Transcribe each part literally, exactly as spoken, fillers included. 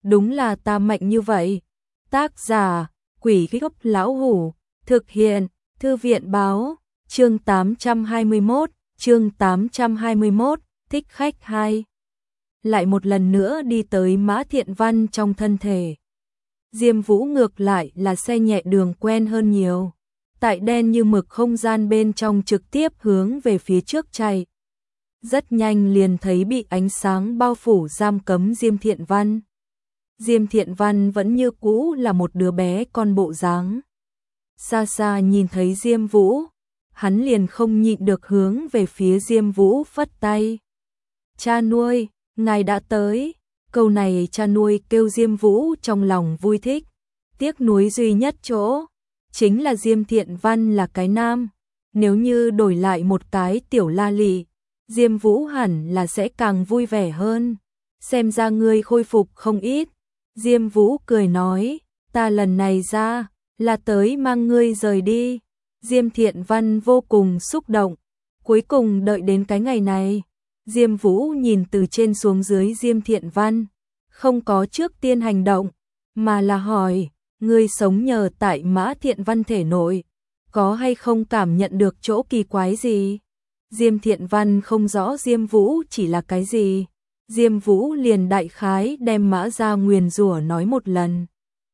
đúng là ta mạnh như vậy. Tác giả, Quỷ Gốc Lão Hủ, thực hiện, Thư viện báo, chương tám trăm hai mươi mốt, chương tám trăm hai mươi mốt, thích khách hai. Lại một lần nữa đi tới Mã Thiện Văn trong thân thể. Diêm Vũ ngược lại là xe nhẹ đường quen hơn nhiều. Tại đen như mực không gian bên trong trực tiếp hướng về phía trước chạy. Rất nhanh liền thấy bị ánh sáng bao phủ giam cấm Diêm Thiện Văn. Diêm Thiện Văn vẫn như cũ là một đứa bé con bộ dáng. Xa xa nhìn thấy Diêm Vũ, hắn liền không nhịn được hướng về phía Diêm Vũ phất tay. Cha nuôi, ngài đã tới. Câu này cha nuôi kêu Diêm Vũ trong lòng vui thích. Tiếc nuối duy nhất chỗ, chính là Diêm Thiện Văn là cái nam. Nếu như đổi lại một cái tiểu la lị, Diêm Vũ hẳn là sẽ càng vui vẻ hơn. Xem ra ngươi khôi phục không ít. Diêm Vũ cười nói, ta lần này ra, là tới mang ngươi rời đi. Diêm Thiện Văn vô cùng xúc động, cuối cùng đợi đến cái ngày này. Diêm Vũ nhìn từ trên xuống dưới Diêm Thiện Văn, không có trước tiên hành động, mà là hỏi, ngươi sống nhờ tại Mã Thiện Văn thể nội, có hay không cảm nhận được chỗ kỳ quái gì? Diêm Thiện Văn không rõ Diêm Vũ chỉ là cái gì. Diêm Vũ liền đại khái đem Mã gia nguyền rủa nói một lần.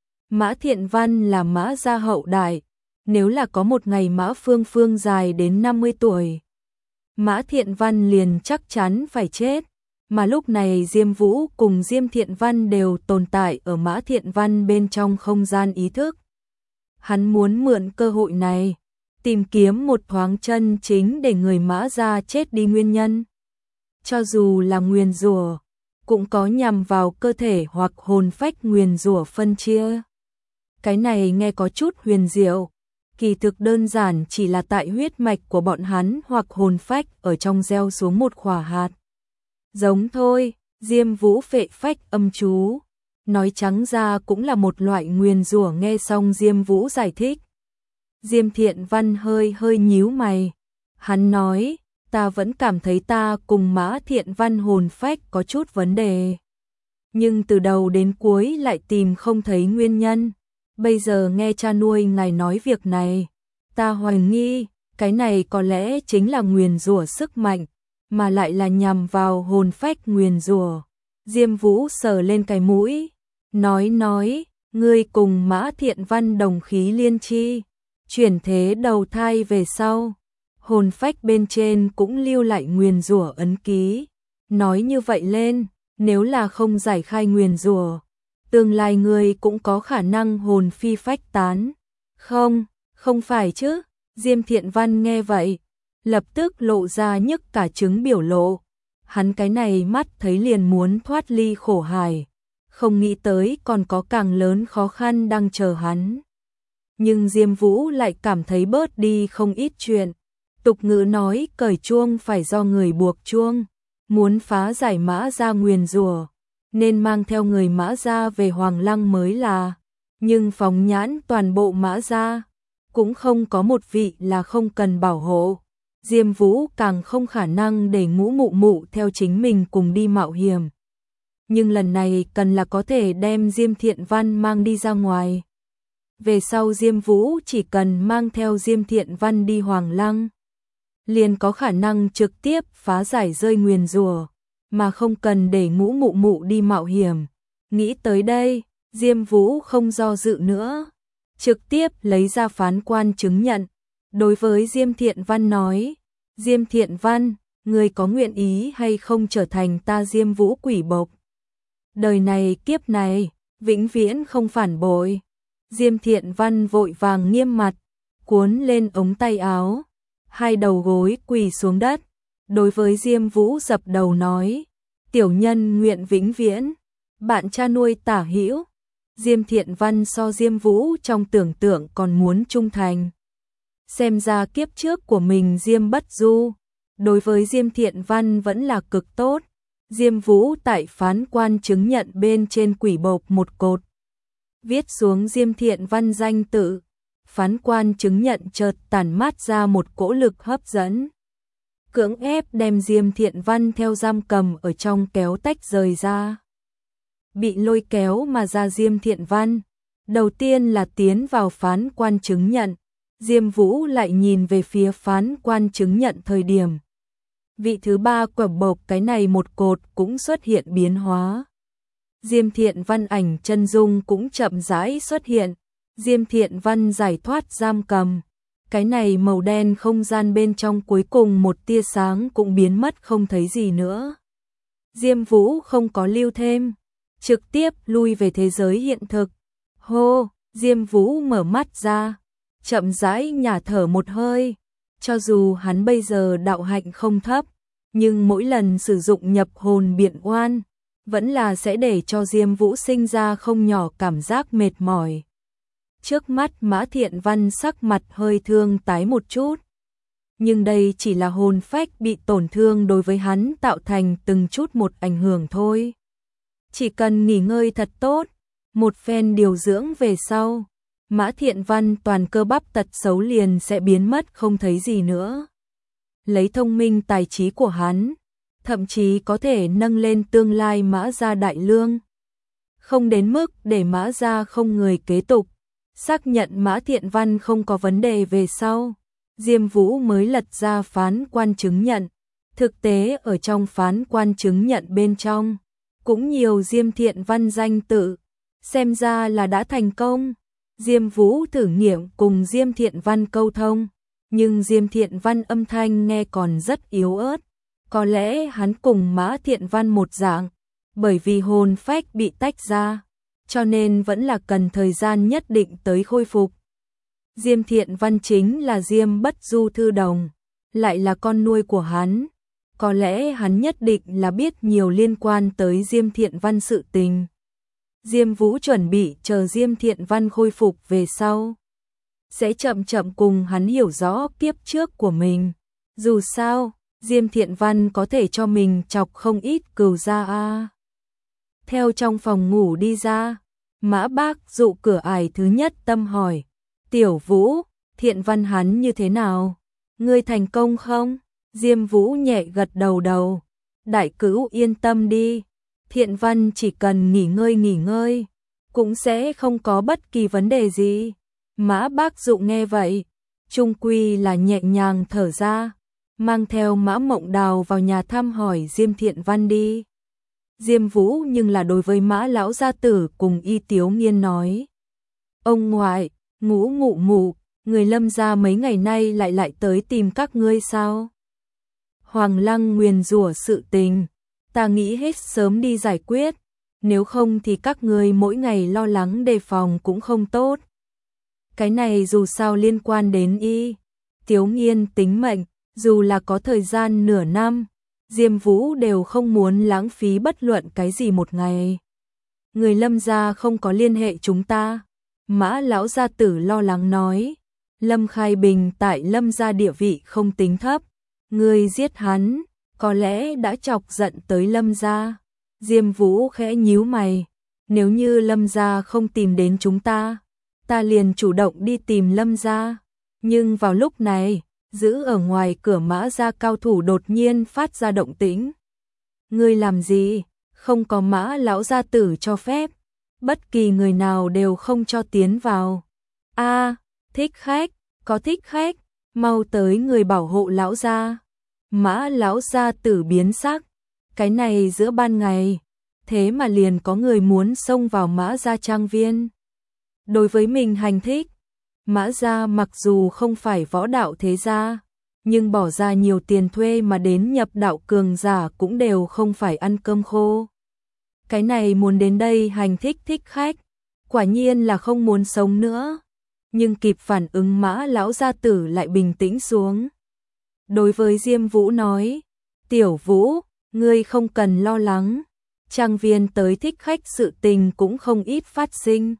Mã Thiện Văn là Mã gia hậu đại, nếu là có một ngày Mã Phương Phương dài đến năm mươi tuổi, Mã Thiện Văn liền chắc chắn phải chết, mà lúc này Diêm Vũ cùng Diêm Thiện Văn đều tồn tại ở Mã Thiện Văn bên trong không gian ý thức. Hắn muốn mượn cơ hội này, tìm kiếm một thoáng chân chính để người Mã gia chết đi nguyên nhân. Cho dù là nguyền rủa, cũng có nhằm vào cơ thể hoặc hồn phách nguyền rủa phân chia. Cái này nghe có chút huyền diệu, kỳ thực đơn giản chỉ là tại huyết mạch của bọn hắn hoặc hồn phách ở trong gieo xuống một khỏa hạt. Giống thôi, Diêm Vũ phệ phách âm chú, nói trắng ra cũng là một loại nguyền rủa. Nghe xong Diêm Vũ giải thích, Diêm Thiện Văn hơi hơi nhíu mày, hắn nói, ta vẫn cảm thấy ta cùng Mã Thiện Văn hồn phách có chút vấn đề. Nhưng từ đầu đến cuối lại tìm không thấy nguyên nhân. Bây giờ nghe cha nuôi ngài nói việc này, ta hoài nghi, cái này có lẽ chính là nguyền rủa sức mạnh, mà lại là nhằm vào hồn phách nguyền rủa. Diêm Vũ sờ lên cái mũi, nói nói, ngươi cùng Mã Thiện Văn đồng khí liên chi, chuyển thế đầu thai về sau. Hồn phách bên trên cũng lưu lại nguyền rủa ấn ký. Nói như vậy lên, nếu là không giải khai nguyền rủa, tương lai người cũng có khả năng hồn phi phách tán. Không, không phải chứ. Diêm Thiện Văn nghe vậy, lập tức lộ ra nhức cả trứng biểu lộ. Hắn cái này mắt thấy liền muốn thoát ly khổ hải, không nghĩ tới còn có càng lớn khó khăn đang chờ hắn. Nhưng Diêm Vũ lại cảm thấy bớt đi không ít chuyện. Tục ngữ nói cởi chuông phải do người buộc chuông, muốn phá giải Mã gia nguyền rủa, nên mang theo người Mã gia về Hoàng Lăng mới là. Nhưng phóng nhãn toàn bộ Mã gia, cũng không có một vị là không cần bảo hộ. Diêm Vũ càng không khả năng để Ngũ Mụ Mụ theo chính mình cùng đi mạo hiểm. Nhưng lần này cần là có thể đem Diêm Thiện Văn mang đi ra ngoài. Về sau Diêm Vũ chỉ cần mang theo Diêm Thiện Văn đi Hoàng Lăng, liền có khả năng trực tiếp phá giải rơi nguyền rủa, mà không cần để Ngũ Mụ Mụ đi mạo hiểm. Nghĩ tới đây, Diêm Vũ không do dự nữa, trực tiếp lấy ra phán quan chứng nhận. Đối với Diêm Thiện Văn nói, Diêm Thiện Văn, người có nguyện ý hay không trở thành ta Diêm Vũ quỷ bộc? Đời này kiếp này, vĩnh viễn không phản bội. Diêm Thiện Văn vội vàng nghiêm mặt, cuốn lên ống tay áo, hai đầu gối quỳ xuống đất, đối với Diêm Vũ dập đầu nói, tiểu nhân nguyện vĩnh viễn, bạn cha nuôi tả hữu. Diêm Thiện Văn so Diêm Vũ trong tưởng tượng còn muốn trung thành. Xem ra kiếp trước của mình Diêm Bất Du, đối với Diêm Thiện Văn vẫn là cực tốt. Diêm Vũ tại phán quan chứng nhận bên trên quỷ bộc một cột, viết xuống Diêm Thiện Văn danh tự. Phán quan chứng nhận chợt tản mát ra một cỗ lực hấp dẫn, cưỡng ép đem Diêm Thiện Văn theo giam cầm ở trong kéo tách rời ra. bị lôi kéo mà ra Diêm Thiện Văn. Đầu tiên là tiến vào phán quan chứng nhận, Diêm Vũ lại nhìn về phía phán quan chứng nhận thời điểm. Vị thứ ba quả bộc cái này một cột cũng xuất hiện biến hóa. Diêm Thiện Văn ảnh chân dung cũng chậm rãi xuất hiện, Diêm Thiện Văn giải thoát giam cầm. Cái này màu đen không gian bên trong cuối cùng một tia sáng cũng biến mất không thấy gì nữa. Diêm Vũ không có lưu thêm, trực tiếp lui về thế giới hiện thực. Hô, Diêm Vũ mở mắt ra, chậm rãi nhả thở một hơi. Cho dù hắn bây giờ đạo hạnh không thấp, nhưng mỗi lần sử dụng nhập hồn biện oan, vẫn là sẽ để cho Diêm Vũ sinh ra không nhỏ cảm giác mệt mỏi. Trước mắt Mã Thiện Văn sắc mặt hơi thương tái một chút. Nhưng đây chỉ là hồn phách bị tổn thương đối với hắn tạo thành từng chút một ảnh hưởng thôi. Chỉ cần nghỉ ngơi thật tốt, một phen điều dưỡng về sau, Mã Thiện Văn toàn cơ bắp tật xấu liền sẽ biến mất không thấy gì nữa. Lấy thông minh tài trí của hắn, thậm chí có thể nâng lên tương lai Mã gia đại lương. Không đến mức để Mã gia không người kế tục, xác nhận Mã Thiện Văn không có vấn đề về sau, Diêm Vũ mới lật ra phán quan chứng nhận. Thực tế ở trong phán quan chứng nhận bên trong, cũng nhiều Diêm Thiện Văn danh tự, xem ra là đã thành công. Diêm Vũ thử nghiệm cùng Diêm Thiện Văn câu thông, nhưng Diêm Thiện Văn âm thanh nghe còn rất yếu ớt. Có lẽ hắn cùng Mã Thiện Văn một dạng, bởi vì hồn phách bị tách ra, cho nên vẫn là cần thời gian nhất định tới khôi phục. Diêm Thiện Văn chính là Diêm Bất Du Thư Đồng, lại là con nuôi của hắn. Có lẽ hắn nhất định là biết nhiều liên quan tới Diêm Thiện Văn sự tình. Diêm Vũ chuẩn bị chờ Diêm Thiện Văn khôi phục về sau, sẽ chậm chậm cùng hắn hiểu rõ kiếp trước của mình. Dù sao, Diêm Thiện Văn có thể cho mình chọc không ít cừu ra a. Theo trong phòng ngủ đi ra, Mã Bác dụ cửa ải thứ nhất tâm hỏi, Tiểu Vũ, Thiện Văn hắn như thế nào? Ngươi thành công không? Diêm Vũ nhẹ gật đầu đầu, đại cữu yên tâm đi, Thiện Văn chỉ cần nghỉ ngơi nghỉ ngơi, cũng sẽ không có bất kỳ vấn đề gì. Mã Bác dụ nghe vậy, chung quy là nhẹ nhàng thở ra, mang theo Mã Mộng Đào vào nhà thăm hỏi Diêm Thiện Văn đi. Diêm Vũ nhưng là đối với Mã lão gia tử cùng Y Tiếu Nghiên nói, ông ngoại, ngũ ngụ mụ, người Lâm gia mấy ngày nay lại lại tới tìm các ngươi sao? Hoàng Lăng nguyền rủa sự tình, ta nghĩ hết sớm đi giải quyết, nếu không thì các ngươi mỗi ngày lo lắng đề phòng cũng không tốt. Cái này dù sao liên quan đến Y Tiếu Nghiên tính mệnh, dù là có thời gian nửa năm, Diêm Vũ đều không muốn lãng phí bất luận cái gì một ngày. Người Lâm gia không có liên hệ chúng ta. Mã lão gia tử lo lắng nói, Lâm Khai Bình tại Lâm gia địa vị không tính thấp, người giết hắn, có lẽ đã chọc giận tới Lâm gia. Diêm Vũ khẽ nhíu mày, nếu như Lâm gia không tìm đến chúng ta, ta liền chủ động đi tìm Lâm gia. Nhưng vào lúc này, giữ ở ngoài cửa Mã gia cao thủ đột nhiên phát ra động tĩnh. Ngươi làm gì? Không có Mã lão gia tử cho phép, bất kỳ người nào đều không cho tiến vào. A, à, thích khách, có thích khách, mau tới người bảo hộ lão gia. Mã lão gia tử biến sắc, cái này giữa ban ngày, thế mà liền có người muốn xông vào Mã gia trang viên. Đối với mình hành thích, Mã gia mặc dù không phải võ đạo thế gia, nhưng bỏ ra nhiều tiền thuê mà đến nhập đạo cường giả cũng đều không phải ăn cơm khô. Cái này muốn đến đây hành thích thích khách, quả nhiên là không muốn sống nữa. Nhưng kịp phản ứng Mã lão gia tử lại bình tĩnh xuống. Đối với Diêm Vũ nói, Tiểu Vũ, ngươi không cần lo lắng, trang viên tới thích khách sự tình cũng không ít phát sinh.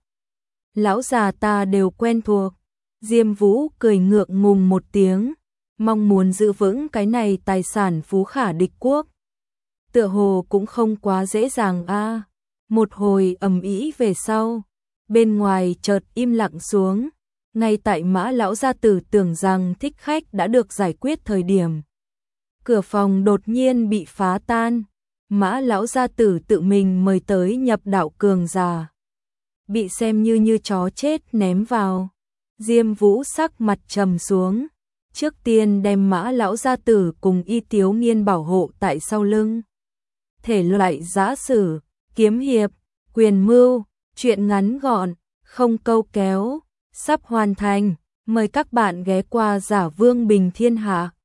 Lão già ta đều quen thuộc. Diêm Vũ cười ngượng ngùng một tiếng, mong muốn giữ vững cái này tài sản phú khả địch quốc. Tựa hồ cũng không quá dễ dàng a. Một hồi ầm ĩ về sau, bên ngoài chợt im lặng xuống, ngay tại Mã lão gia tử tưởng rằng thích khách đã được giải quyết thời điểm. Cửa phòng đột nhiên bị phá tan, Mã lão gia tử tự mình mời tới nhập đạo cường giả. Bị xem như như chó chết ném vào. Diêm Vũ sắc mặt trầm xuống. Trước tiên đem Mã lão gia tử cùng Y Tiếu Nghiên bảo hộ tại sau lưng. Thể loại giã sử, kiếm hiệp, quyền mưu, truyện ngắn gọn, không câu kéo, sắp hoàn thành. Mời các bạn ghé qua Giả Vương Bình Thiên Hạ.